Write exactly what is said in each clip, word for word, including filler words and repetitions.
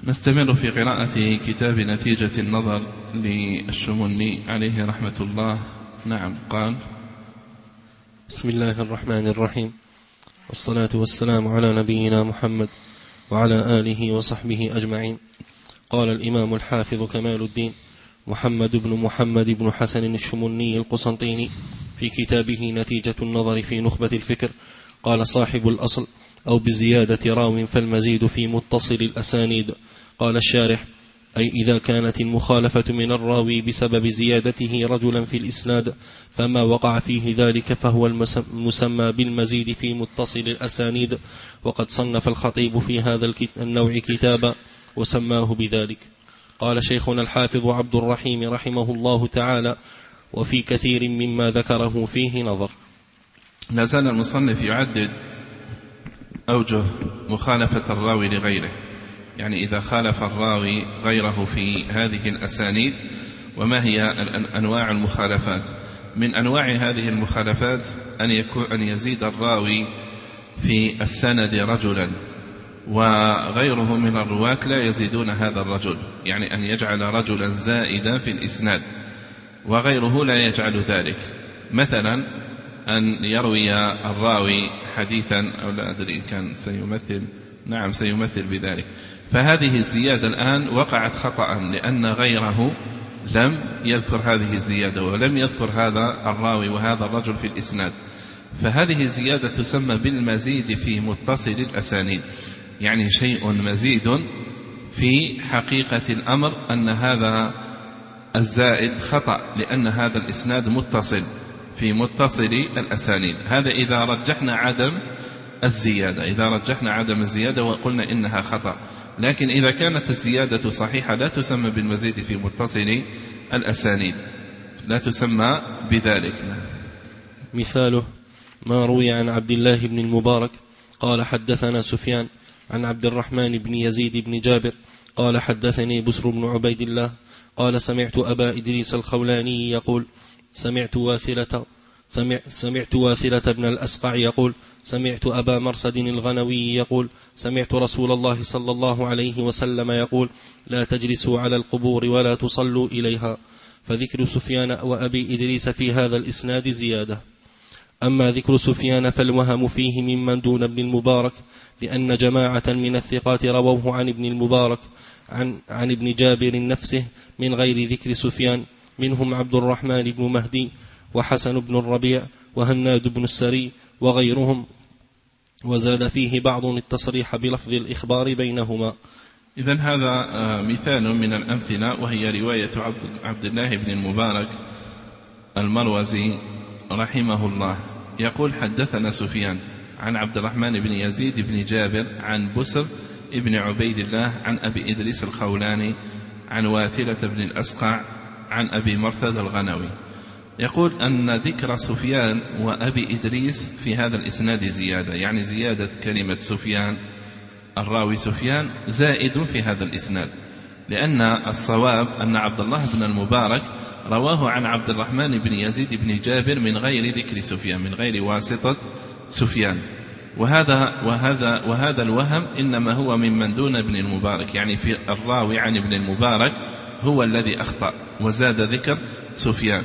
نستمر في قراءة كتاب نتيجة النظر للشمني عليه رحمة الله. نعم. قال: بسم الله الرحمن الرحيم، والصلاة والسلام على نبينا محمد وعلى آله وصحبه أجمعين. قال الإمام الحافظ كمال الدين محمد بن محمد بن حسن الشمني القسنطيني في كتابه نتيجة النظر في نخبة الفكر: قال صاحب الأصل: أو بزيادة راو فالمزيد في متصل الأسانيد. قال الشارح: أي إذا كانت المخالفة من الراوي بسبب زيادته رجلا في الإسناد فما وقع فيه ذلك فهو المسمى بالمزيد في متصل الأسانيد. وقد صنف الخطيب في هذا النوع كتابا وسماه بذلك. قال شيخنا الحافظ عبد الرحيم رحمه الله تعالى: وفي كثير مما ذكره فيه نظر. لا زال المصنف يعدد أوجه مخالفة الراوي لغيره، يعني إذا خالف الراوي غيره في هذه الأسانيد وما هي أنواع المخالفات. من أنواع هذه المخالفات أن يكون أن يزيد الراوي في السند رجلا وغيره من الرواة لا يزيدون هذا الرجل، يعني أن يجعل رجلا زائدا في الإسناد وغيره لا يجعل ذلك. مثلا أن يروي الراوي حديثا، أو لا أدري إن كان سيمثل، نعم سيمثل بذلك، فهذه الزيادة الآن وقعت خطأ لأن غيره لم يذكر هذه الزيادة ولم يذكر هذا الراوي وهذا الرجل في الإسناد، فهذه الزيادة تسمى بالمزيد في متصل الأسانيد، يعني شيء مزيد في حقيقة الأمر أن هذا الزائد خطأ لأن هذا الإسناد متصل في متصل الأسانيد. هذا إذا رجحنا عدم الزيادة، إذا رجحنا عدم الزيادة وقلنا إنها خطأ. لكن إذا كانت الزيادة صحيحة لا تسمى بالمزيد في متصل الأسانيد، لا تسمى بذلك. مثاله ما روي عن عبد الله بن المبارك قال: حدثنا سفيان عن عبد الرحمن بن يزيد بن جابر قال: حدثني بسر بن عبيد الله قال: سمعت أبا إدريس الخولاني يقول: سمعت واثلة سمع سمعت واثلة بن الأسقع يقول: سمعت أبا مرثد الغنوي يقول: سمعت رسول الله صلى الله عليه وسلم يقول: لا تجلسوا على القبور ولا تصلوا إليها. فذكر سفيان وأبي إدريس في هذا الإسناد زيادة. أما ذكر سفيان فالوهم فيه ممن دون ابن المبارك، لأن جماعة من الثقات رووه عن ابن المبارك عن, عن ابن جابر نفسه من غير ذكر سفيان، منهم عبد الرحمن بن مهدي وحسن بن الربيع وهناد بن السري وغيرهم، وزاد فيه بعض التصريح بلفظ الإخبار بينهما. إذن هذا مثال من الأمثلة، وهي رواية عبد الله بن المبارك المروزي رحمه الله يقول: حدثنا سفيان عن عبد الرحمن بن يزيد بن جابر عن بسر ابن عبيد الله عن أبي إدريس الخولاني عن واثلة بن الأسقع عن أبي مرثد الغنوي. يقول أن ذكر سفيان وأبي إدريس في هذا الإسناد زيادة، يعني زيادة كلمة سفيان، الراوي سفيان زائد في هذا الإسناد، لأن الصواب أن عبد الله بن المبارك رواه عن عبد الرحمن بن يزيد بن جابر من غير ذكر سفيان، من غير واسطة سفيان، وهذا وهذا وهذا الوهم إنما هو ممن دون ابن المبارك، يعني في الراوي عن ابن المبارك هو الذي أخطأ وزاد ذكر سفيان،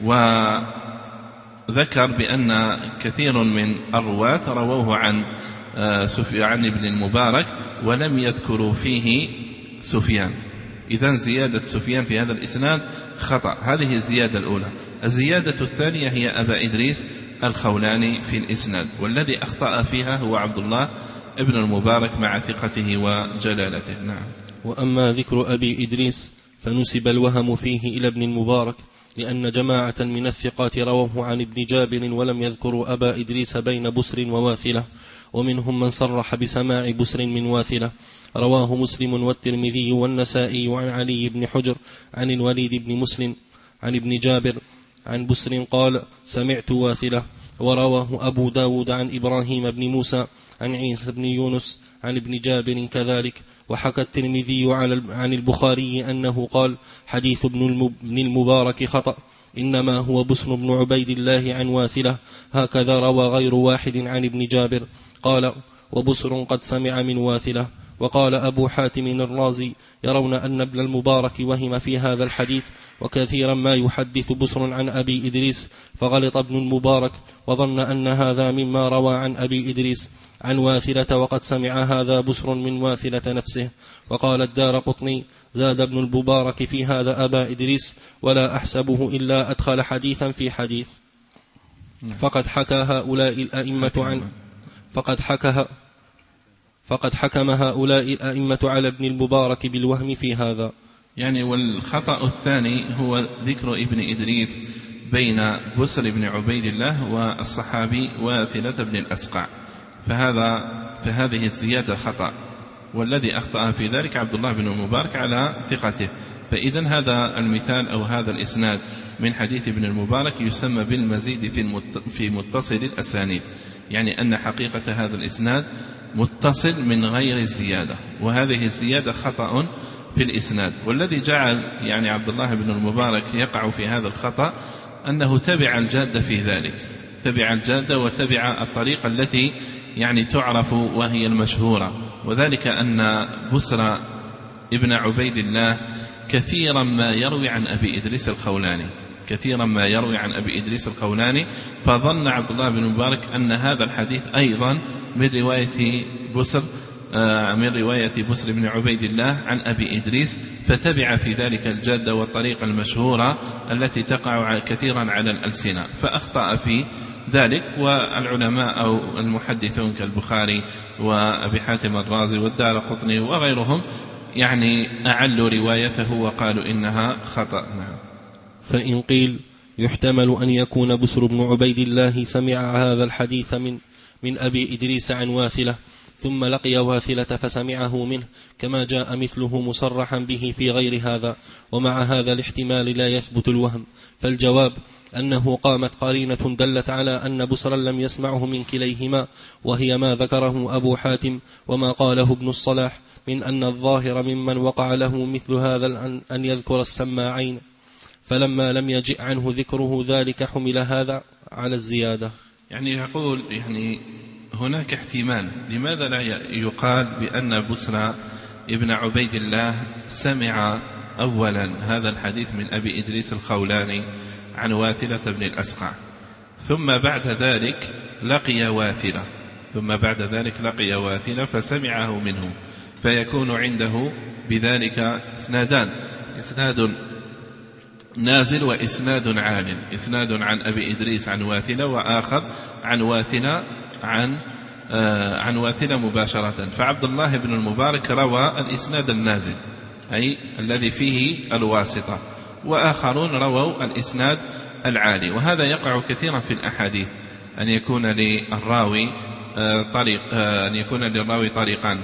وذكر بأن كثير من الرواة رووه عن سفيان عن ابن المبارك ولم يذكروا فيه سفيان. إذن زيادة سفيان في هذا الإسناد خطأ. هذه الزيادة الأولى. الزيادة الثانية هي أبا إدريس الخولاني في الإسناد، والذي أخطأ فيها هو عبد الله ابن المبارك مع ثقته وجلالته. نعم. وأما ذكر أبي إدريس فنسب الوهم فيه إلى ابن المبارك، لأن جماعة من الثقات رووه عن ابن جابر ولم يذكروا أبا إدريس بين بسر وواثلة، ومنهم من صرح بسماع بسر من واثلة. رواه مسلم والترمذي والنسائي عن علي بن حجر عن الوليد بن مسلم عن ابن جابر عن بسر قال: سمعت واثلة. ورواه أبو داود عن إبراهيم بن موسى عن عيسى بن يونس عن ابن جابر كذلك. وحكى الترمذي عن البخاري أنه قال: حديث ابن المبارك خطأ، إنما هو بسر بن عبيد الله عن واثلة، هكذا روى غير واحد عن ابن جابر. قال: وبسر قد سمع من واثلة. وقال أبو حاتم الرازي يرون أن ابن المبارك وهم في هذا الحديث، وكثيرا ما يحدث بسر عن أبي إدريس، فغلط ابن المبارك وظن أن هذا مما روى عن أبي إدريس عن واثلة، وقد سمع هذا بسر من واثلة نفسه. وقال الدارقطني زاد ابن المبارك في هذا أبا إدريس ولا أحسبه إلا أدخل حديثا في حديث. فقد حكى هؤلاء الأئمة عن فقد حكى فقد حكم هؤلاء الأئمة على ابن المبارك بالوهم في هذا. يعني والخطأ الثاني هو ذكر ابن إدريس بين بسر بن عبيد الله والصحابي واثلة بن الأسقع، فهذا فهذه الزيادة خطأ، والذي أخطأ في ذلك عبد الله بن المبارك على ثقته. فإذن هذا المثال أو هذا الإسناد من حديث ابن المبارك يسمى بالمزيد في متصل الأسانيد، يعني أن حقيقة هذا الإسناد متصل من غير الزيادة، وهذه الزيادة خطأ في الإسناد. والذي جعل يعني عبد الله بن المبارك يقع في هذا الخطأ أنه تبع الجادة في ذلك، تبع الجادة وتبع الطريقة التي يعني تعرف وهي المشهورة، وذلك أن بسر ابن عبيد الله كثيرا ما يروي عن أبي إدريس الخولاني، كثيرا ما يروي عن أبي إدريس الخولاني، فظن عبد الله بن المبارك أن هذا الحديث أيضا من رواية بسر من رواية بسر بن عبيد الله عن أبي إدريس، فتبع في ذلك الجادة والطريقة المشهورة التي تقع كثيرا على الألسنة، فأخطأ في ذلك. والعلماء أو المحدثون كالبخاري وأبي حاتم الرازي والدارقطني وغيرهم يعني أعلوا روايته وقالوا إنها خطأ. نعم. فإن قيل يحتمل أن يكون بسر بن عبيد الله سمع هذا الحديث من من أبي إدريس عن واثلة، ثم لقي واثلة فسمعه منه، كما جاء مثله مصرحا به في غير هذا، ومع هذا الاحتمال لا يثبت الوهم. فالجواب أنه قامت قرينة دلت على أن بسرا لم يسمعه من كليهما، وهي ما ذكره أبو حاتم وما قاله ابن الصلاح من أن الظاهر ممن وقع له مثل هذا أن يذكر السماعين، فلما لم يجئ عنه ذكره ذلك حمل هذا على الزيادة. يعني يقول يعني هناك احتمال، لماذا لا يقال بأن بسر ابن عبيد الله سمع أولا هذا الحديث من أبي إدريس الخولاني عن واثلة بن الأسقع، ثم بعد ذلك لقي واثلة ثم بعد ذلك لقي واثلة فسمعه منه، فيكون عنده بذلك اسنادان، اسناد نازل وإسناد عال، إسناد عن أبي إدريس عن واثلة، وآخر عن واثلة عن آه عن واثلة مباشرة. فعبد الله بن المبارك روى الإسناد النازل أي الذي فيه الواسطة، وآخرون رووا الإسناد العالي. وهذا يقع كثيرا في الأحاديث، أن يكون للراوي آه طريق آه أن يكون للراوي طريقان،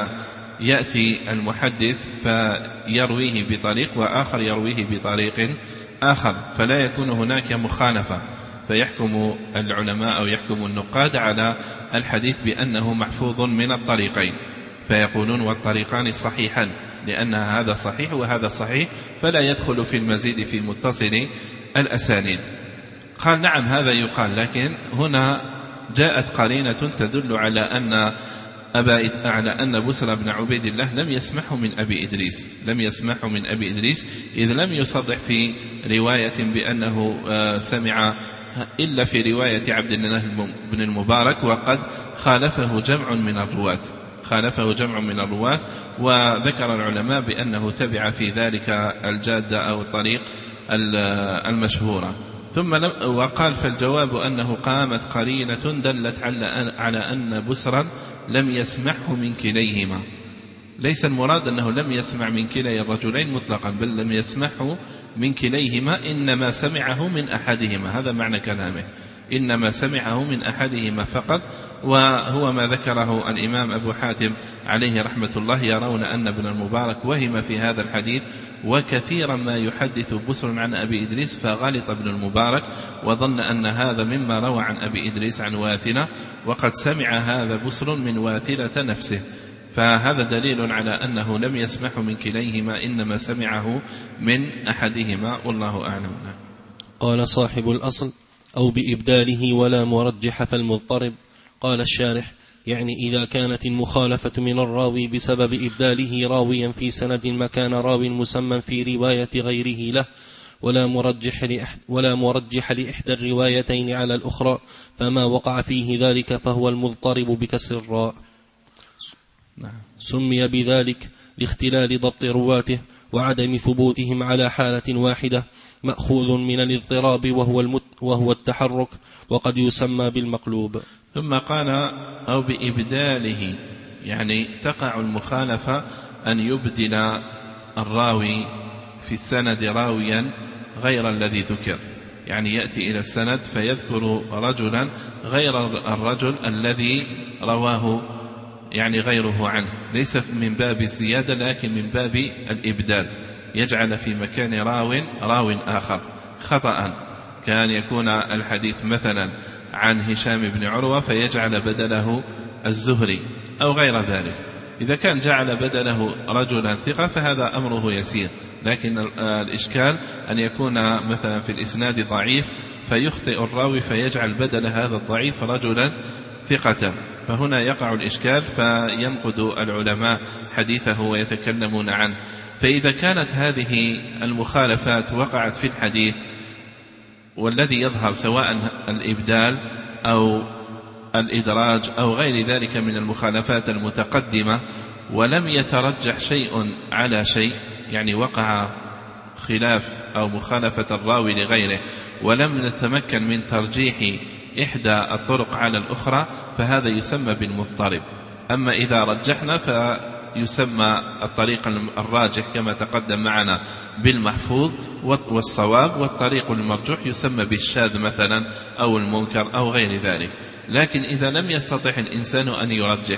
فيأتي المحدث فيرويه بطريق وآخر يرويه بطريق آخر، فلا يكون هناك مخالفة، فيحكم العلماء أو يحكم النقاد على الحديث بأنه محفوظ من الطريقين، فيقولون والطريقان صحيحا، لأن هذا صحيح وهذا صحيح، فلا يدخل في المزيد في متصل الأسانيد. قال نعم هذا يقال، لكن هنا جاءت قرينة تدل على أن أبا على أن بسر بن عبيد الله لم يسمعه من أبي إدريس لم يسمعه من أبي إدريس إذ لم يصرح في رواية بأنه سمع إلا في رواية عبد الله بن المبارك، وقد خالفه جمع من الرواة خالفه جمع من الرواة وذكر العلماء بأنه تبع في ذلك الجادة أو الطريق المشهورة. ثم وقال فالجواب أنه قامت قرينة دلت على أن بسرا لم يسمعه من كليهما. ليس المراد أنه لم يسمع من كلي الرجلين مطلقا، بل لم يسمعه من كليهما، إنما سمعه من أحدهما، هذا معنى كلامه، إنما سمعه من أحدهما فقط. وهو ما ذكره الإمام أبو حاتم عليه رحمة الله، يرون أن ابن المبارك وهم في هذا الحديث، وكثيرا ما يحدث بسر عن أبي إدريس، فغلط ابن المبارك وظن أن هذا مما روى عن أبي إدريس عن واثلة، وقد سمع هذا بسر من واثلة نفسه، فهذا دليل على أنه لم يسمعه من كليهما، إنما سمعه من أحدهما، والله أعلم. قال صاحب الأصل أو بإبداله ولا مرجح فالمضطرب. قال الشارح يعني إذا كانت المخالفة من الراوي بسبب إبداله راويا في سند مكان راو مسمى في رواية غيره له، ولا مرجح لأحد ولا مرجح لإحدى الروايتين على الأخرى، فما وقع فيه ذلك فهو المضطرب بكسر الراء. سمي بذلك لاختلال ضبط رواته وعدم ثبوتهم على حالة واحدة، مأخوذ من الاضطراب وهو, المت وهو التحرك، وقد يسمى بالمقلوب. ثم قال أو بإبداله، يعني تقع المخالفة أن يبدل الراوي في السند راويا غير الذي ذكر، يعني يأتي إلى السند فيذكر رجلا غير الرجل الذي رواه يعني غيره عنه، ليس من باب الزيادة لكن من باب الإبدال، يجعل في مكان راو راو آخر خطأ، كان يكون الحديث مثلا عن هشام بن عروة فيجعل بدله الزهري أو غير ذلك. إذا كان جعل بدله رجلا ثقة فهذا أمره يسير، لكن الإشكال أن يكون مثلا في الإسناد ضعيف فيخطئ الراوي فيجعل بدل هذا الضعيف رجلا ثقة، فهنا يقع الإشكال فينقد العلماء حديثه ويتكلمون عنه. فإذا كانت هذه المخالفات وقعت في الحديث والذي يظهر سواء الإبدال أو الإدراج أو غير ذلك من المخالفات المتقدمة ولم يترجح شيء على شيء، يعني وقع خلاف أو مخالفة الراوي لغيره ولم نتمكن من ترجيح إحدى الطرق على الأخرى، فهذا يسمى بالمضطرب. أما إذا رجحنا فيسمى الطريق الراجح كما تقدم معنا بالمحفوظ والصواب، والطريق المرجوح يسمى بالشاذ مثلا أو المنكر أو غير ذلك. لكن إذا لم يستطع الإنسان أن يرجح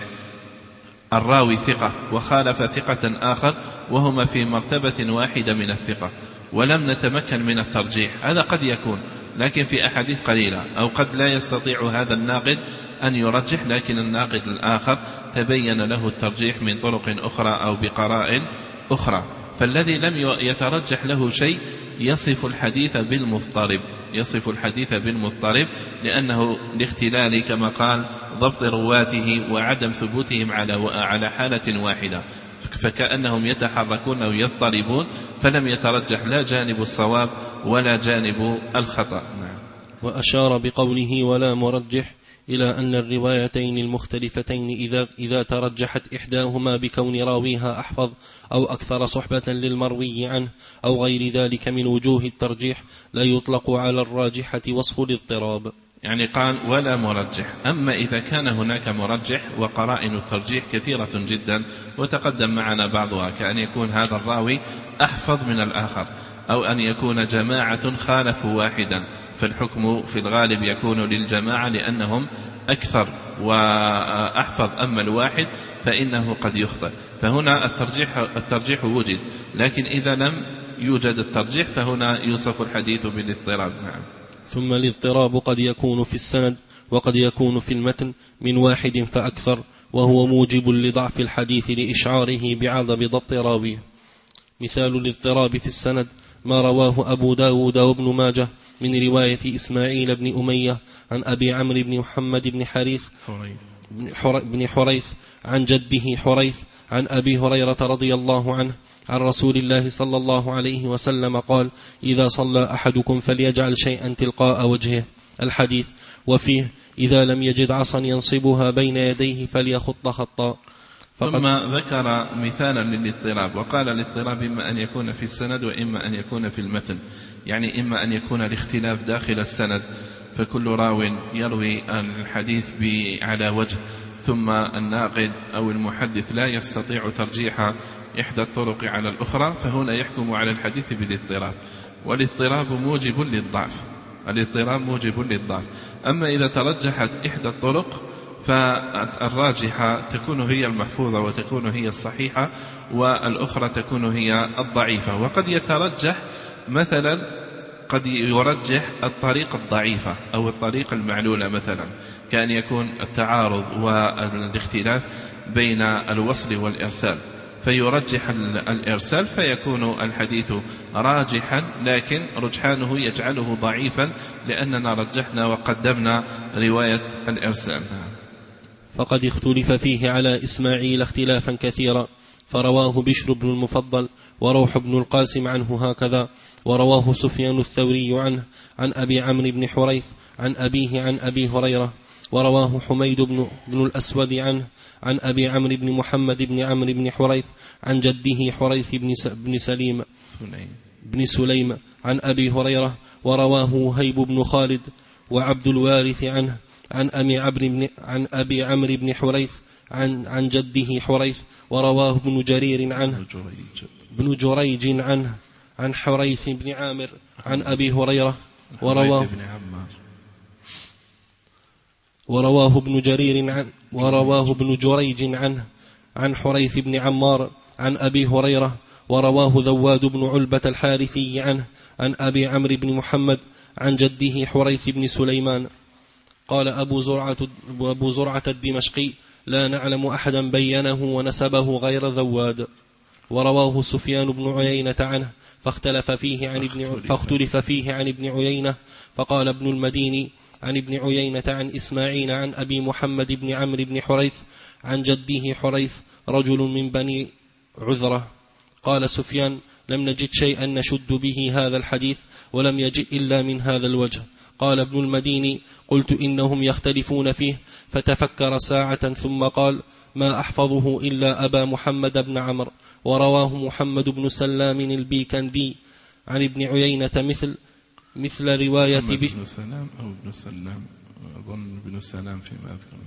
الراوي ثقة وخالف ثقة آخر وهما في مرتبة واحدة من الثقة ولم نتمكن من الترجيح، هذا قد يكون، لكن في أحاديث قليلة، أو قد لا يستطيع هذا الناقد أن يرجح لكن الناقد الآخر تبين له الترجيح من طرق أخرى أو بقراء أخرى، فالذي لم يترجح له شيء يصف الحديث بالمضطرب، يصف الحديث بالمضطرب لأنه لاختلال كما قال ضبط رواته وعدم ثبوتهم على على حالة واحدة، فكأنهم يتحركون أو يضطربون، فلم يترجح لا جانب الصواب ولا جانب الخطأ. نعم. وأشار بقوله ولا مرجح إلى أن الروايتين المختلفتين إذا, إذا ترجحت إحداهما بكون راويها أحفظ أو أكثر صحبة للمروي عنه أو غير ذلك من وجوه الترجيح لا يطلق على الراجحة وصف الاضطراب. يعني قال ولا مرجح. أما إذا كان هناك مرجح وقرائن الترجيح كثيرة جدا وتقدم معنا بعضها، كأن يكون هذا الراوي أحفظ من الآخر، أو أن يكون جماعة خالفوا واحدا، فالحكم في الغالب يكون للجماعة لأنهم أكثر وأحفظ، أما الواحد فإنه قد يخطئ، فهنا الترجيح, الترجيح وجد، لكن إذا لم يوجد الترجيح فهنا يوصف الحديث بالاضطراب. نعم. ثم الاضطراب قد يكون في السند وقد يكون في المتن من واحد فأكثر، وهو موجب لضعف الحديث لإشعاره بعدم ضبط راويه. مثال الاضطراب في السند ما رواه أبو داود وابن ماجه من رواية إسماعيل بن أمية عن أبي عمرو بن محمد بن حريث بن حريث عن جده حريث عن أبي هريرة رضي الله عنه عن رسول الله صلى الله عليه وسلم قال إذا صلى أحدكم فليجعل شيئا تلقاء وجهه الحديث، وفيه إذا لم يجد عصا ينصبها بين يديه فليخط خطا. ثم ذكر مثالا للاضطراب وقال الاضطراب إما أن يكون في السند وإما أن يكون في المتن، يعني إما أن يكون الاختلاف داخل السند فكل راو يروي الحديث على وجه ثم الناقد أو المحدث لا يستطيع ترجيح إحدى الطرق على الأخرى، فهنا يحكم على الحديث بالاضطراب، والاضطراب موجب للضعف، الاضطراب موجب للضعف. أما إذا ترجحت إحدى الطرق فالراجحة تكون هي المحفوظة وتكون هي الصحيحة، والأخرى تكون هي الضعيفة. وقد يترجح مثلا قد يرجح الطريق الضعيفة أو الطريق المعلولة، مثلا كأن يكون التعارض والاختلاف بين الوصل والإرسال فيرجح الإرسال فيكون الحديث راجحا، لكن رجحانه يجعله ضعيفا لأننا رجحنا وقدمنا رواية الإرسال. فقد اختلف فيه على إسماعيل اختلافا كثيرا، فرواه بشر بن المفضل وروح بن القاسم عنه هكذا، ورواه سفيان الثوري عنه عن أبي عمرو بن حريث عن أبيه عن أبي هريرة، ورواه حميد بن, بن الأسود عنه عن أبي عمرو بن محمد بن عمرو بن حريث عن جده حريث بن, بن سليم بن سليم عن أبي هريرة، ورواه هيب بن خالد وعبد الوارث عنه عن أبي عمرو بن, عن أبي عمرو بن حريث عن, عن جده حريث، ورواه ابن جرير عنه ابن جريج عنه عن حريث بن عامر عن أبي هريرة، ورواه ورواه ابن جرير عن ورواه ابن جريج عنه عن حريث بن عمار عن أبي هريرة، ورواه ذواد بن علبة الحارثي عنه عن أبي عمرو بن محمد عن جده حريث بن سليمان. قال أبو زرعة, أبو زرعة الدمشقي: لا نعلم أحدا بينه ونسبه غير ذواد. ورواه سفيان بن عيينة عنه فاختلف فيه عن ابن فاختلف فيه عن ابن عيينة، فقال ابن المديني عن ابن عيينة عن إسماعيل عن أبي محمد بن عمرو بن حريث عن جده حريث رجل من بني عذرة. قال سفيان: لم نجد شيئا نشد به هذا الحديث، ولم يجئ إلا من هذا الوجه. قال ابن المديني: قلت إنهم يختلفون فيه، فتفكر ساعة ثم قال: ما أحفظه إلا أبا محمد بن عمرو. ورواه محمد بن سلام البيكندي عن ابن عيينة مثل مثل رواية بن سلام أو ابن سلام، أظن ابن سلام فيما أذكر.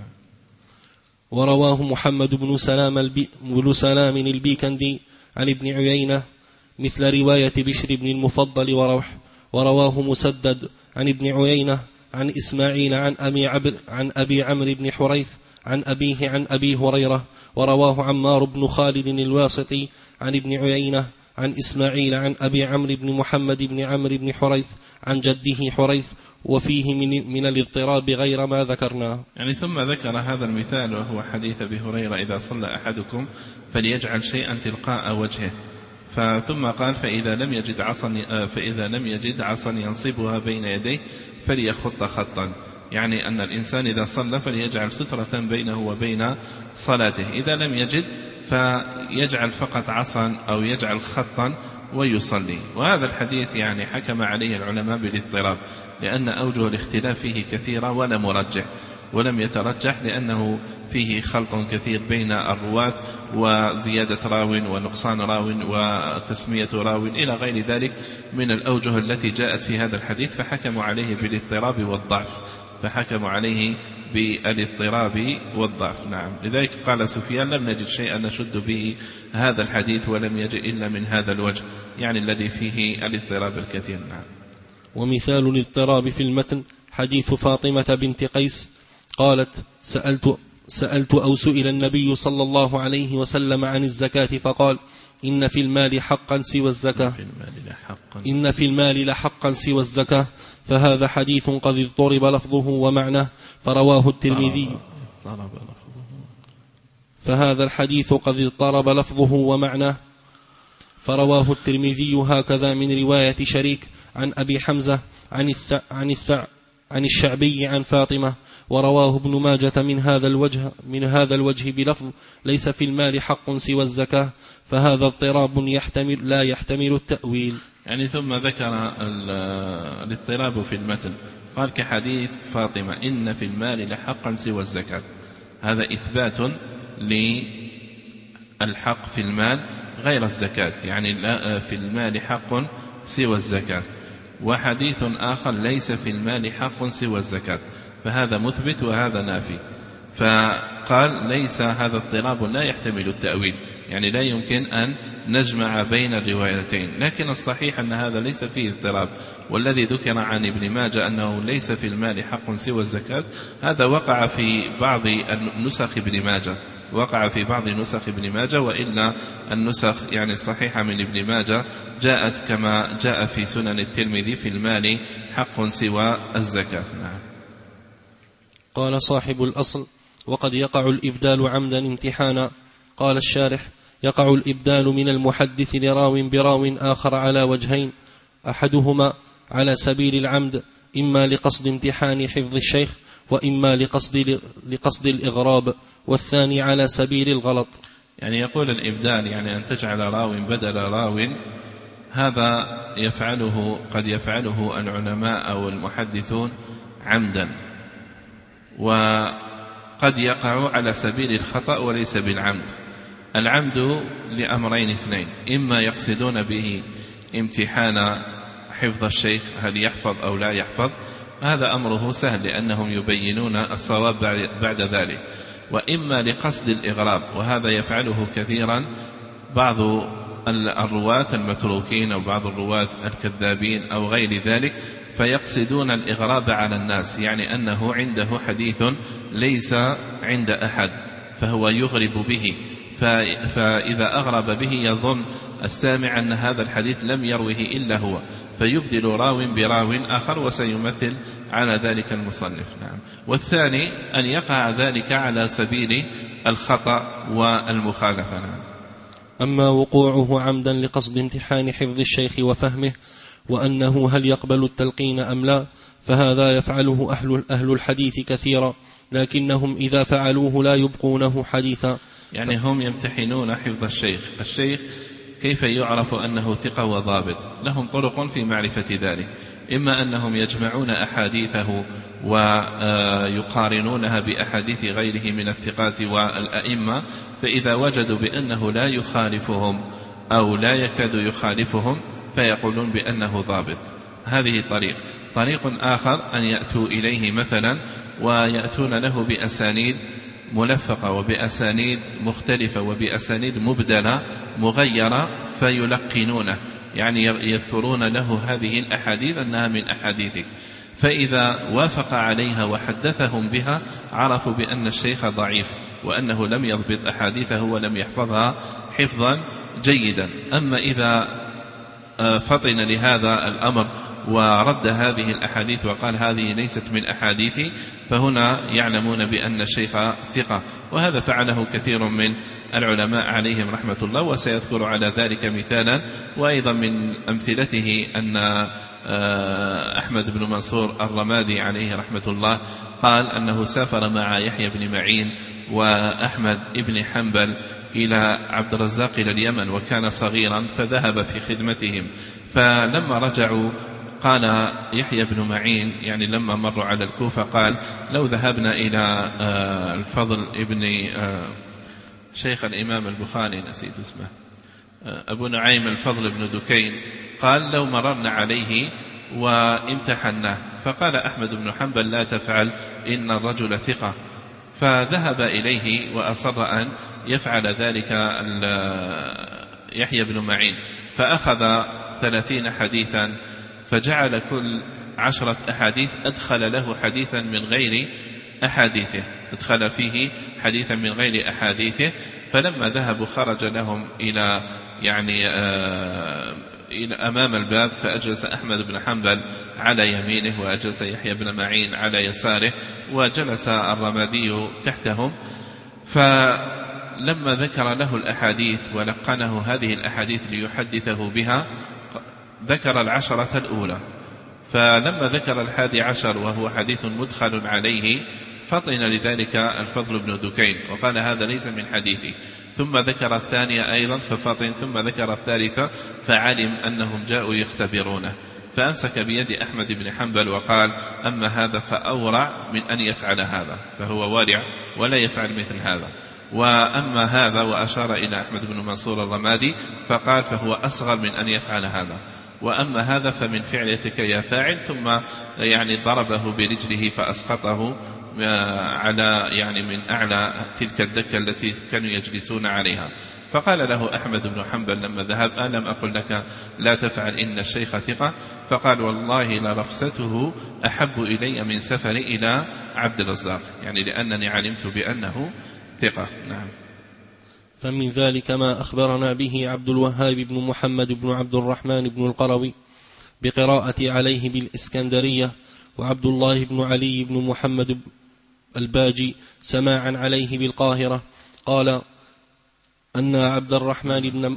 ورواه محمد بن سلام البي بن سلام البيكندي عن ابن عيينة مثل رواية بشر بن المفضل وروح. ورواه مسدد عن ابن عيينة عن إسماعيل عن أبي عبر عن أبي عمرو بن حريث عن أبيه عن أبي هريرة. ورواه عمار بن خالد الواسطي عن ابن عيينة عن إسماعيل عن أبي عمرو بن محمد بن عمرو بن حريث عن جده حريث، وفيه من, من الاضطراب غير ما ذكرناه. يعني ثم ذكر هذا المثال وهو حديث أبي هريرة: إذا صلى أحدكم فليجعل شيئا تلقاء وجهه. ثم قال: فإذا لم يجد عصا فإذا لم يجد عصا ينصبها بين يديه فليخط خطا، يعني أن الإنسان إذا صلى فليجعل سترة بينه وبين صلاته، إذا لم يجد فيجعل فقط عصا أو يجعل خطا ويصلي. وهذا الحديث يعني حكم عليه العلماء بالاضطراب، لأن أوجه الاختلاف فيه كثيرة ولا مرجح، ولم يترجح لأنه فيه خلط كثير بين الرواة وزيادة راو ونقصان راو وتسمية راو إلى غير ذلك من الأوجه التي جاءت في هذا الحديث، فحكموا عليه بالاضطراب والضعف فحكموا عليه بالاضطراب والضعف. نعم، لذلك قال سفيان: لم نجد شيئا نشد به هذا الحديث ولم يجئ إلا من هذا الوجه، يعني الذي فيه الاضطراب الكثير. نعم. ومثال الاضطراب في المتن حديث فاطمة بنت قيس قالت: سألت, سألت أو سئل النبي صلى الله عليه وسلم عن الزكاة فقال: إن في المال حقا سوى الزكاة إن في المال لحقا سوى الزكاة. فهذا حديث قد اضطرب لفظه ومعناه، فرواه الترمذي فهذا الحديث قد اضطرب لفظه ومعناه فرواه الترمذي هكذا من رواية شريك عن أبي حمزة عن الث... عن الث... عن الشعبي عن فاطمة. ورواه ابن ماجة من هذا الوجه من هذا الوجه بلفظ: ليس في المال حق سوى الزكاة. فهذا اضطراب يحتمل لا يحتمل التأويل. يعني ثم ذكر الاضطراب في المتن، قال: كحديث فاطمة: إن في المال لحقا سوى الزكاة. هذا إثبات للحق في المال غير الزكاة، يعني لا في المال حق سوى الزكاة. وحديث آخر: ليس في المال حق سوى الزكاة. فهذا مثبت وهذا نافي. فقال: ليس هذا اضطراب لا يحتمل التأويل، يعني لا يمكن أن نجمع بين الروايتين. لكن الصحيح أن هذا ليس فيه اضطراب، والذي ذكر عن ابن ماجه أنه ليس في المال حق سوى الزكاة هذا وقع في بعض النسخ ابن ماجه وقع في بعض نسخ ابن ماجه وإلا النسخ يعني الصحيحة من ابن ماجه جاءت كما جاء في سنن الترمذي: في المال حق سوى الزكاة. نعم. قال صاحب الأصل: وقد يقع الإبدال عمدا امتحانا. قال الشارح: يقع الإبدال من المحدث لراو براو آخر على وجهين: أحدهما على سبيل العمد، إما لقصد امتحان حفظ الشيخ، وإما لقصد, لقصد الإغراب، والثاني على سبيل الغلط. يعني يقول الإبدال يعني أن تجعل راو بدل راو، هذا يفعله قد يفعله العلماء أو المحدثون عمدا، وقد يقع على سبيل الخطأ وليس بالعمد. العمد لأمرين اثنين: إما يقصدون به امتحان حفظ الشيخ هل يحفظ أو لا يحفظ، هذا أمره سهل لأنهم يبينون الصواب بعد ذلك، وإما لقصد الإغراب، وهذا يفعله كثيرا بعض الرواة المتروكين أو بعض الرواة الكذابين أو غير ذلك، فيقصدون الإغراب على الناس، يعني أنه عنده حديث ليس عند أحد فهو يغرب به، فإذا أغرب به يظن السامع أن هذا الحديث لم يروه إلا هو، فيبدل راو براو آخر، وسيمثل على ذلك المصنف. نعم. والثاني أن يقع ذلك على سبيل الخطأ والمخالفة. نعم. أما وقوعه عمدا لقصد امتحان حفظ الشيخ وفهمه، وأنه هل يقبل التلقين أم لا، فهذا يفعله أهل, أهل الحديث كثيرا، لكنهم إذا فعلوه لا يبقونه حديثا. يعني هم يمتحنون حفظ الشيخ. الشيخ كيف يعرف أنه ثقة وضابط؟ لهم طرق في معرفة ذلك: إما أنهم يجمعون أحاديثه ويقارنونها بأحاديث غيره من الثقات والأئمة، فإذا وجدوا بأنه لا يخالفهم أو لا يكاد يخالفهم فيقولون بأنه ضابط. هذه طريق. طريق آخر أن يأتوا إليه مثلا ويأتون له بأسانيد ملفقة وبأسانيد مختلفة وبأسانيد مبدلة مغيرة فيلقنونه، يعني يذكرون له هذه الأحاديث أنها من أحاديثك، فإذا وافق عليها وحدثهم بها عرفوا بأن الشيخ ضعيف وأنه لم يضبط أحاديثه ولم يحفظها حفظا جيدا. أما إذا فطن لهذا الأمر ورد هذه الأحاديث وقال هذه ليست من أحاديثي، فهنا يعلمون بأن الشيخ ثقة. وهذا فعله كثير من العلماء عليهم رحمة الله، وسيذكر على ذلك مثالا. وأيضا من أمثلته أن أحمد بن منصور الرمادي عليه رحمة الله قال أنه سافر مع يحيى بن معين وأحمد بن حنبل إلى عبد الرزاق إلى اليمن، وكان صغيرا فذهب في خدمتهم، فلما رجعوا قال يحيى بن معين يعني لما مروا على الكوفة قال لو ذهبنا إلى الفضل ابن شيخ الإمام البخاري نسيت اسمه أبو نعيم الفضل بن دكين، قال لو مررنا عليه وامتحناه، فقال أحمد بن حنبل لا تفعل إن الرجل ثقة، فذهب إليه وأصر أن يفعل ذلك يحيى بن معين، فأخذ ثلاثين حديثا، فجعل كل عشرة أحاديث أدخل له حديثا من غير أحاديثه، أدخل فيه حديثا من غير أحاديثه. فلما ذهبوا خرج لهم إلى يعني آه إلى أمام الباب، فأجلس أحمد بن حنبل على يمينه وأجلس يحيى بن معين على يساره، وجلس الرمادي تحتهم. فلما ذكر له الأحاديث ولقنه هذه الأحاديث ليحدثه بها ذكر العشرة الأولى، فلما ذكر الحادي عشر وهو حديث مدخل عليه فطن لذلك الفضل بن دكين وقال هذا ليس من حديثي، ثم ذكر الثانية أيضا ففطن، ثم ذكر الثالثة فعلم أنهم جاءوا يختبرونه، فأمسك بيد أحمد بن حنبل وقال أما هذا فأورع من أن يفعل هذا، فهو وارع ولا يفعل مثل هذا، وأما هذا وأشار إلى أحمد بن منصور الرمادي فقال فهو أصغر من أن يفعل هذا، وأما هذا فمن فعلتك يا فاعل، ثم يعني ضربه برجله فأسقطه على يعني من أعلى تلك الدكة التي كانوا يجلسون عليها. فقال له أحمد بن حنبل لما ذهب ألم أقل لك لا تفعل إن الشيخ ثقة؟ فقال والله لرفسته أحب إلي من سفري إلى عبد الرزاق، يعني لأنني علمت بأنه ثقة. نعم. فمن ذلك ما أخبرنا به عبد الوهاب بن محمد بن عبد الرحمن بن القروي بقراءة عليه بالإسكندرية، وعبد الله بن علي بن محمد الباجي سماعا عليه بالقاهرة. قال أن عبد الرحمن بن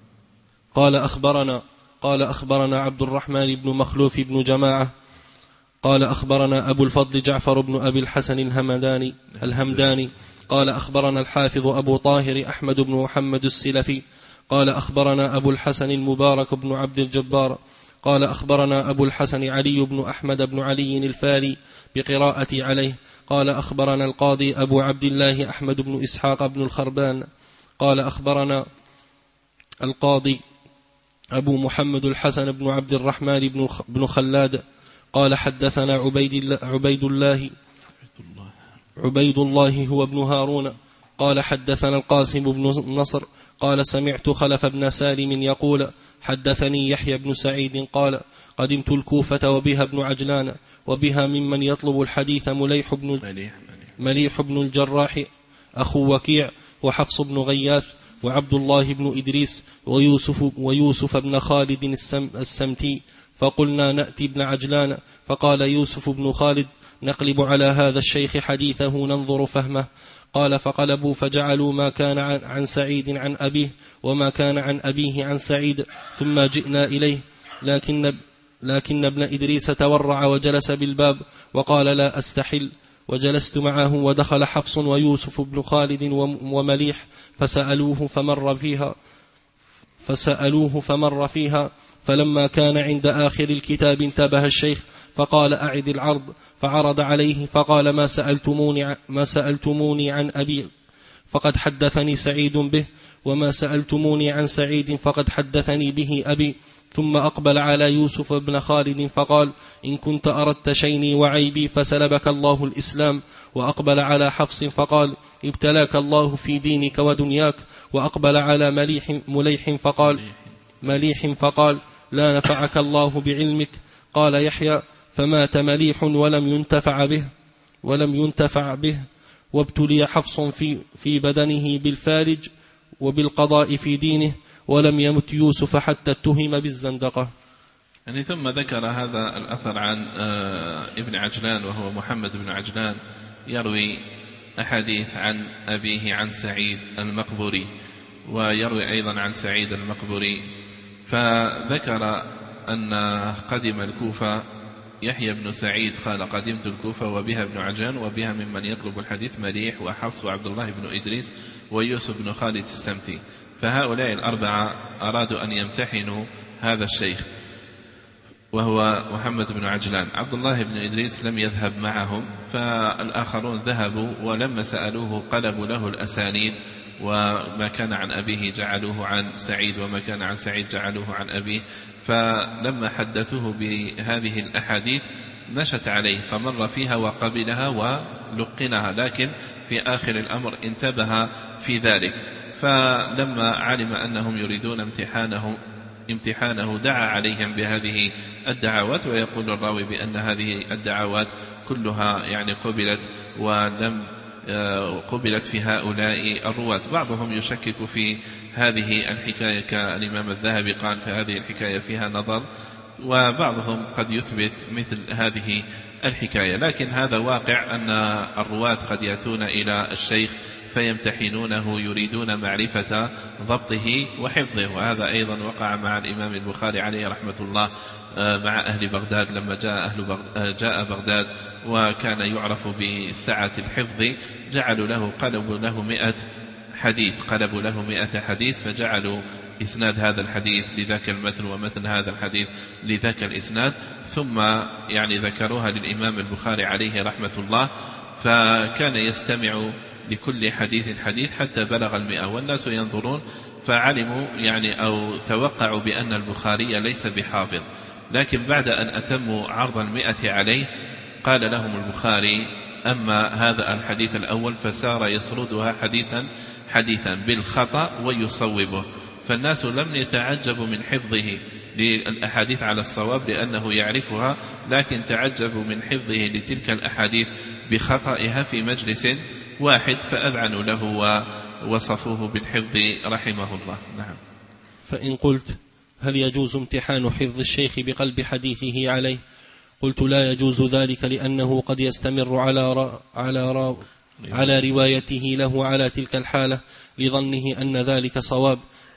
قال أخبرنا قال أخبرنا عبد الرحمن بن مخلوف بن جماعة قال أخبرنا أبو الفضل جعفر بن أبي الحسن الهمداني الهمداني قال أخبرنا الحافظ أبو طاهر أحمد بن محمد السلفي قال أخبرنا أبو الحسن المبارك بن عبد الجبار قال أخبرنا أبو الحسن علي بن أحمد بن علي الفاري بقراءتي عليه قال أخبرنا القاضي أبو عبد الله أحمد بن إسحاق بن الخربان قال أخبرنا القاضي أبو محمد الحسن بن عبد الرحمن بن خلاد قال حدثنا عبيد الله, عبيد الله عبيد الله هو ابن هارون قال حدثنا القاسم بن نصر قال سمعت خلف بن سالم يقول حدثني يحيى بن سعيد قال قدمت الكوفة وبها ابن عجلان وبها ممن يطلب الحديث مليح بن, مليح بن الجراح أخو وكيع وحفص بن غياث وعبد الله بن إدريس ويوسف, ويوسف بن خالد السم السمتي فقلنا نأتي ابن عجلان فقال يوسف بن خالد نقلب على هذا الشيخ حديثه ننظر فهمه قال فقلبوا فجعلوا ما كان عن, عن سعيد عن أبيه وما كان عن أبيه عن سعيد ثم جئنا إليه لكن, لكن ابن إدريس تورع وجلس بالباب وقال لا أستحل وجلست معه ودخل حفص ويوسف بن خالد ومليح فسألوه فمر فيها فسألوه فمر فيها فلما كان عند آخر الكتاب انتبه الشيخ فقال أعد العرض فعرض عليه فقال ما سألتموني, ما سألتموني عن أبي فقد حدثني سعيد به وما سألتموني عن سعيد فقد حدثني به أبي ثم أقبل على يوسف بن خالد فقال إن كنت أردت شيني وعيبي فسلبك الله الإسلام وأقبل على حفص فقال ابتلاك الله في دينك ودنياك وأقبل على مليح, مليح فقال مليح فقال لا نفعك الله بعلمك قال يحيى فمات مليح ولم ينتفع به ولم ينتفع به وابتلي حفص في, في بدنه بالفالج وبالقضاء في دينه ولم يمت يوسف حتى اتهم بالزندقة. يعني ثم ذكر هذا الأثر عن ابن عجلان وهو محمد بن عجلان يروي أحاديث عن أبيه عن سعيد المقبوري ويروي أيضا عن سعيد المقبوري فذكر أن قدم الكوفة يحيى بن سعيد قال قدمت الكوفة وبها ابن عجلان وبها ممن يطلب الحديث مليح وحفص وعبد الله بن إدريس ويوسف بن خالد السمتي فهؤلاء الأربعة أرادوا أن يمتحنوا هذا الشيخ وهو محمد بن عجلان. عبد الله بن إدريس لم يذهب معهم فالآخرون ذهبوا ولما سألوه قلبوا له الأسانيد وما كان عن أبيه جعلوه عن سعيد وما كان عن سعيد جعلوه عن أبيه فلما حدثوه بهذه الأحاديث نشت عليه فمر فيها وقبلها ولقنها لكن في آخر الأمر انتبه في ذلك فلما علم أنهم يريدون امتحانه امتحانه دعا عليهم بهذه الدعوات ويقول الراوي بأن هذه الدعوات كلها يعني قبلت ولم قبلت في هؤلاء الرواة. بعضهم يشكك في هذه الحكاية كالإمام الذهبي قال فهذه الحكاية فيها نظر وبعضهم قد يثبت مثل هذه الحكاية لكن هذا واقع أن الرواة قد يأتون إلى الشيخ فيمتحنونه يريدون معرفة ضبطه وحفظه وهذا أيضا وقع مع الإمام البخاري عليه رحمة الله مع أهل بغداد لما جاء, أهل بغداد جاء بغداد وكان يعرف بسعة الحفظ جعلوا له قلبوا له مئة حديث قلبوا له مئة حديث فجعلوا إسناد هذا الحديث لذاك المتن ومتن هذا الحديث لذاك الإسناد ثم يعني ذكروها للإمام البخاري عليه رحمة الله فكان يستمع لكل حديث حديث حتى بلغ المئة والناس ينظرون فعلموا يعني أو توقعوا بأن البخاري ليس بحافظ لكن بعد أن أتموا عرض المئة عليه قال لهم البخاري أما هذا الحديث الأول فسار يسردها حديثا حديثا بالخطأ ويصوبه فالناس لم يتعجبوا من حفظه للأحاديث على الصواب لأنه يعرفها لكن تعجبوا من حفظه لتلك الأحاديث بخطئها في مجلس واحد فأذعنوا له ووصفوه بالحفظ رحمه الله. نعم. فإن قلت هل يجوز امتحان حفظ الشيخ بقلب حديثه عليه قلت لا يجوز ذلك لأنه قد يستمر على را على را على روايته له على تلك الحالة لظنه أن ذلك صواب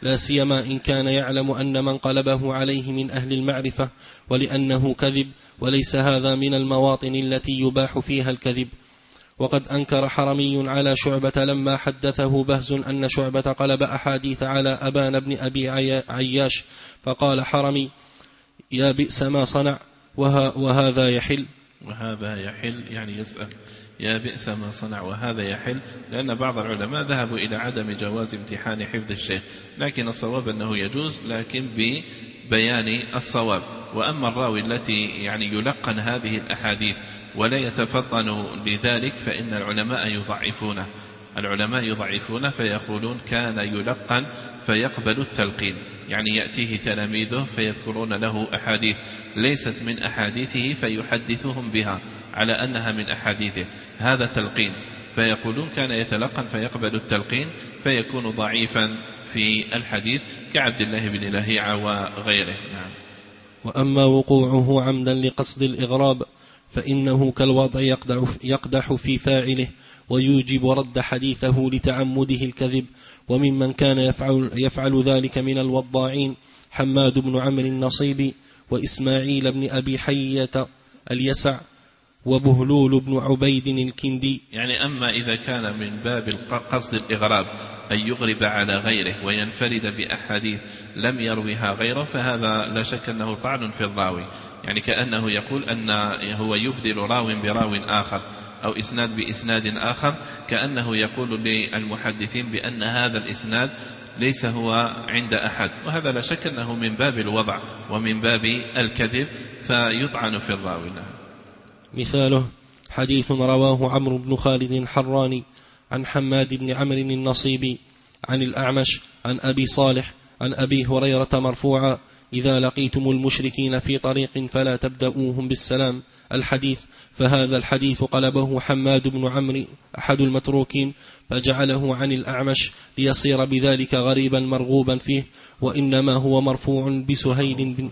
لا سيما إن كان يعلم أن من قلبه عليه من أهل المعرفة، ولأنه كذب، وليس هذا من المواطن التي يباح فيها الكذب. وقد أنكر حرمي على شعبة لما حدثه بهز أن شعبة قلب أحاديث على أبان بن أبي عياش، فقال حرمي: يا بئس ما صنع وه وهذا يحل. وهذا يحل يعني يسأل يا بئس ما صنع وهذا يحل، لأن بعض العلماء ذهبوا إلى عدم جواز امتحان حفظ الشيخ، لكن الصواب أنه يجوز، لكن ببيان الصواب. وأما الراوي التي يعني يلقن هذه الأحاديث ولا يتفطن لذلك فإن العلماء يضعفونه العلماء يضعفونه فيقولون كان يلقن فيقبل التلقين، يعني يأتيه تلاميذه فيذكرون له أحاديث ليست من أحاديثه فيحدثهم بها على أنها من أحاديثه، هذا تلقين، فيقولون كان يتلقن فيقبل التلقين فيكون ضعيفا في الحديث كعبد الله بن لهيعة وغيره. نعم. وأما وقوعه عمدا لقصد الإغراب فإنه كالوضع يقدح في فاعله ويوجب رد حديثه لتعمده الكذب. وممن كان يفعل, يفعل ذلك من الوضاعين حماد بن عمرو النصيبي وإسماعيل بن أبي حية اليسع وبهلول بن عبيد الكندي. يعني أما إذا كان من باب قصد الإغراب أن يغرب على غيره وينفرد بأحاديث لم يرويها غيره فهذا لا شك أنه طعن في الراوي، يعني كأنه يقول أن هو يبدل راو براو آخر أو إسناد بإسناد آخر، كأنه يقول للمحدثين بأن هذا الإسناد ليس هو عند أحد، وهذا لا شك أنه من باب الوضع ومن باب الكذب فيطعن في الراوي. مثاله حديث رواه عمرو بن خالد الحراني عن حماد بن عمرو النصيبي عن الأعمش عن أبي صالح عن أبي هريرة مرفوعا: إذا لقيتم المشركين في طريق فلا تبدؤوهم بالسلام، الحديث. فهذا الحديث قلبه حماد بن عمرو أحد المتروكين فجعله عن الأعمش ليصير بذلك غريبا مرغوبا فيه، وإنما هو مرفوع بسهيل بن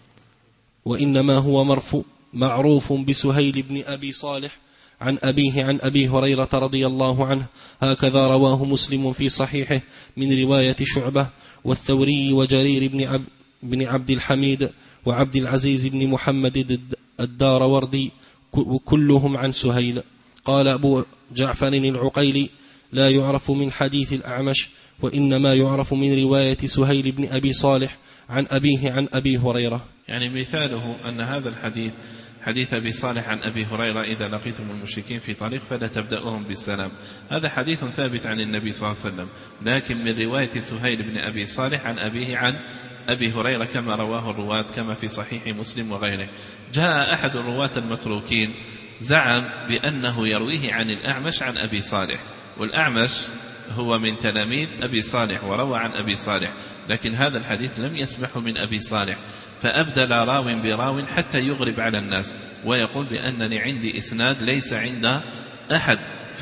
وإنما هو مرفوع معروف بسهيل بن أبي صالح عن أبيه عن أبي هريرة رضي الله عنه، هكذا رواه مسلم في صحيحه من رواية شعبة والثوري وجرير بن, عب بن عبد الحميد وعبد العزيز بن محمد الدار وردي كلهم عن سهيل. قال أبو جعفر العقيلي: لا يعرف من حديث الأعمش، وإنما يعرف من رواية سهيل بن أبي صالح عن أبيه عن أبي هريرة. يعني مثاله أن هذا الحديث حديث أبي صالح عن أبي هريرة: إذا لقيتم المشركين في طريق فلا تبدأوهم بالسلام، هذا حديث ثابت عن النبي صلى الله عليه وسلم، لكن من رواية سهيل بن أبي صالح عن أبيه عن أبي هريرة كما رواه الرواة كما في صحيح مسلم وغيره. جاء أحد الرواة المتروكين زعم بأنه يرويه عن الأعمش عن أبي صالح، والأعمش هو من تلاميذ أبي صالح وروى عن أبي صالح، لكن هذا الحديث لم يسمح من أبي صالح، فأبدل راو براو حتى يغرب على الناس ويقول بأنني عندي إسناد ليس عند أحد،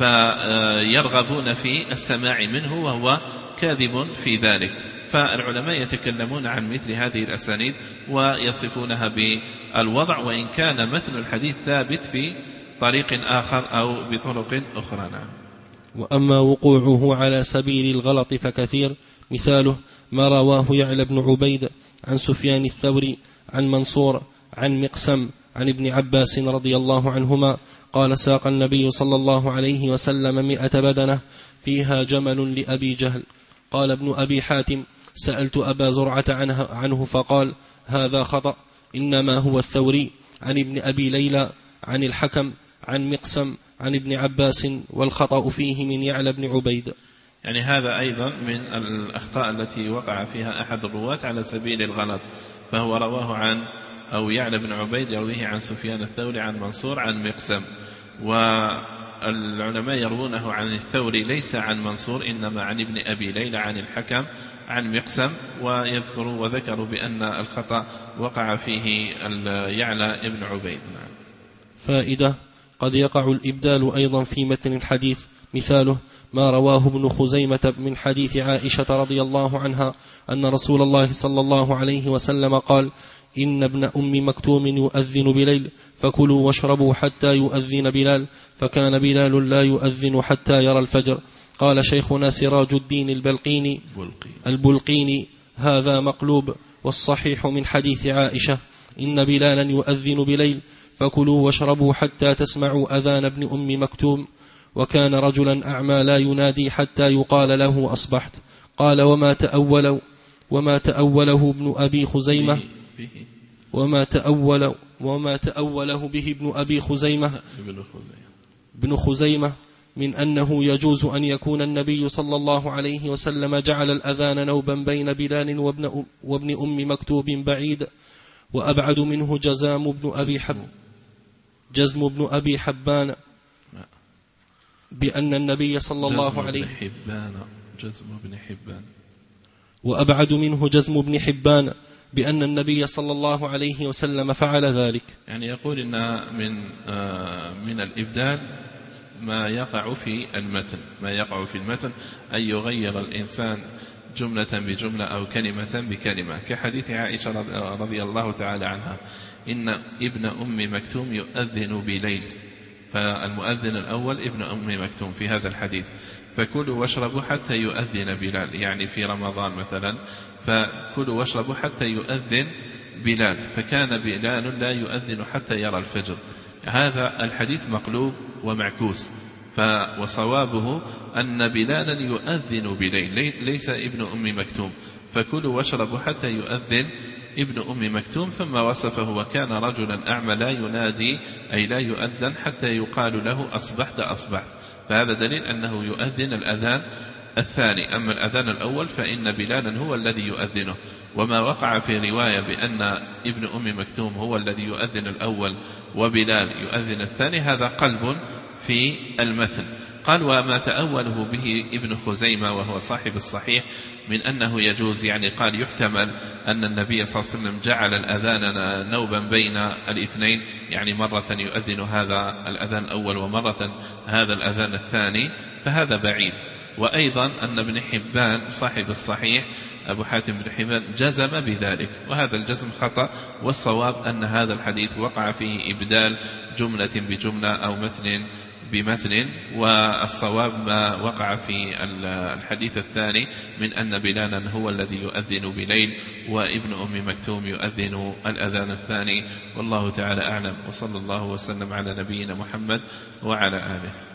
فيرغبون في السماع منه وهو كاذب في ذلك. فالعلماء يتكلمون عن مثل هذه الأسانيد ويصفونها بالوضع، وإن كان متن الحديث ثابت في طريق آخر أو بطرق أخرى. نعم. وأما وقوعه على سبيل الغلط فكثير، مثاله ما رواه يعلى بن عبيد عن سفيان الثوري عن منصور عن مقسم عن ابن عباس رضي الله عنهما قال: ساق النبي صلى الله عليه وسلم مئة بدنة فيها جمل لأبي جهل. قال ابن أبي حاتم: سألت أبا زرعة عنه, عنه فقال: هذا خطأ، إنما هو الثوري عن ابن أبي ليلى عن الحكم عن مقسم عن ابن عباس، والخطأ فيه من يعلى بن عبيد. يعني هذا أيضا من الأخطاء التي وقع فيها أحد الرواة على سبيل الغلط، فهو رواه عن أو يعلى بن عبيد يرويه عن سفيان الثوري عن منصور عن مقسم، والعلماء يروونه عن الثوري ليس عن منصور إنما عن ابن أبي ليلى عن الحكم عن مقسم، ويذكروا وذكروا بأن الخطأ وقع فيه يعلى ابن عبيد. فائدة: قد يقع الإبدال أيضا في متن الحديث، مثاله ما رواه ابن خزيمة من حديث عائشة رضي الله عنها أن رسول الله صلى الله عليه وسلم قال: إن ابن أم مكتوم يؤذن بليل فكلوا واشربوا حتى يؤذن بلال، فكان بلال لا يؤذن حتى يرى الفجر. قال شيخنا سراج الدين البلقيني البلقيني هذا مقلوب، والصحيح من حديث عائشة إن بلالا يؤذن بليل فكلوا واشربوا حتى تسمعوا أذان ابن أم مكتوم، وكان رجلا أعمى لا ينادي حتى يقال له أصبحت. قال وما تأول وما تأوله ابن أبي خزيمة وما تأول وما تأوله به ابن أبي خزيمة ابن خزيمة من أنه يجوز أن يكون النبي صلى الله عليه وسلم جعل الأذان نوبا بين بلال وابن, وابن أم مكتوب بعيد. وأبعد منه جزام ابن أبي حب جزم ابن أبي حبان بأن النبي صلى الله عليه جزم ابن حبان وأبعد منه جزم ابن حبان بأن النبي صلى الله عليه وسلم فعل ذلك. يعني يقول إن من آه من الإبدال ما يقع في المتن ما يقع في المتن أن يغير الإنسان جملة بجملة أو كلمة بكلمة، كحديث عائشة رضي الله تعالى عنها إن ابن أم مكتوم يؤذن بليل، فالمؤذن الأول ابن أم مكتوم في هذا الحديث، فكلوا واشربوا حتى يؤذن بلال، يعني في رمضان مثلا فكلوا واشربوا حتى يؤذن بلال، فكان بلال لا يؤذن حتى يرى الفجر. هذا الحديث مقلوب ومعكوس، وصوابه أن بلالا يؤذن بليل ليس ابن أم مكتوم، فكلوا واشربوا حتى يؤذن ابن أم مكتوم، ثم وصفه وكان رجلا أعمى لا ينادي أي لا يؤذن حتى يقال له أصبحت أصبحت، فهذا دليل أنه يؤذن الأذان الثاني. أما الأذان الأول فإن بلالا هو الذي يؤذنه، وما وقع في رواية بأن ابن أم مكتوم هو الذي يؤذن الأول وبلال يؤذن الثاني هذا قلب في المتن. قال وما تأوله به ابن خزيمة وهو صاحب الصحيح من أنه يجوز، يعني قال يحتمل أن النبي صلى الله عليه وسلم جعل الأذان نوبا بين الاثنين، يعني مرة يؤذن هذا الأذان الأول ومرة هذا الأذان الثاني، فهذا بعيد. وأيضا أن ابن حبان صاحب الصحيح أبو حاتم بن حبان جزم بذلك، وهذا الجزم خطأ، والصواب أن هذا الحديث وقع فيه إبدال جملة بجملة أو متن بمتن، والصواب ما وقع في الحديث الثاني من أن بلالا هو الذي يؤذن بليل وابن أم مكتوم يؤذن الأذان الثاني، والله تعالى أعلم، وصلى الله وسلم على نبينا محمد وعلى آله.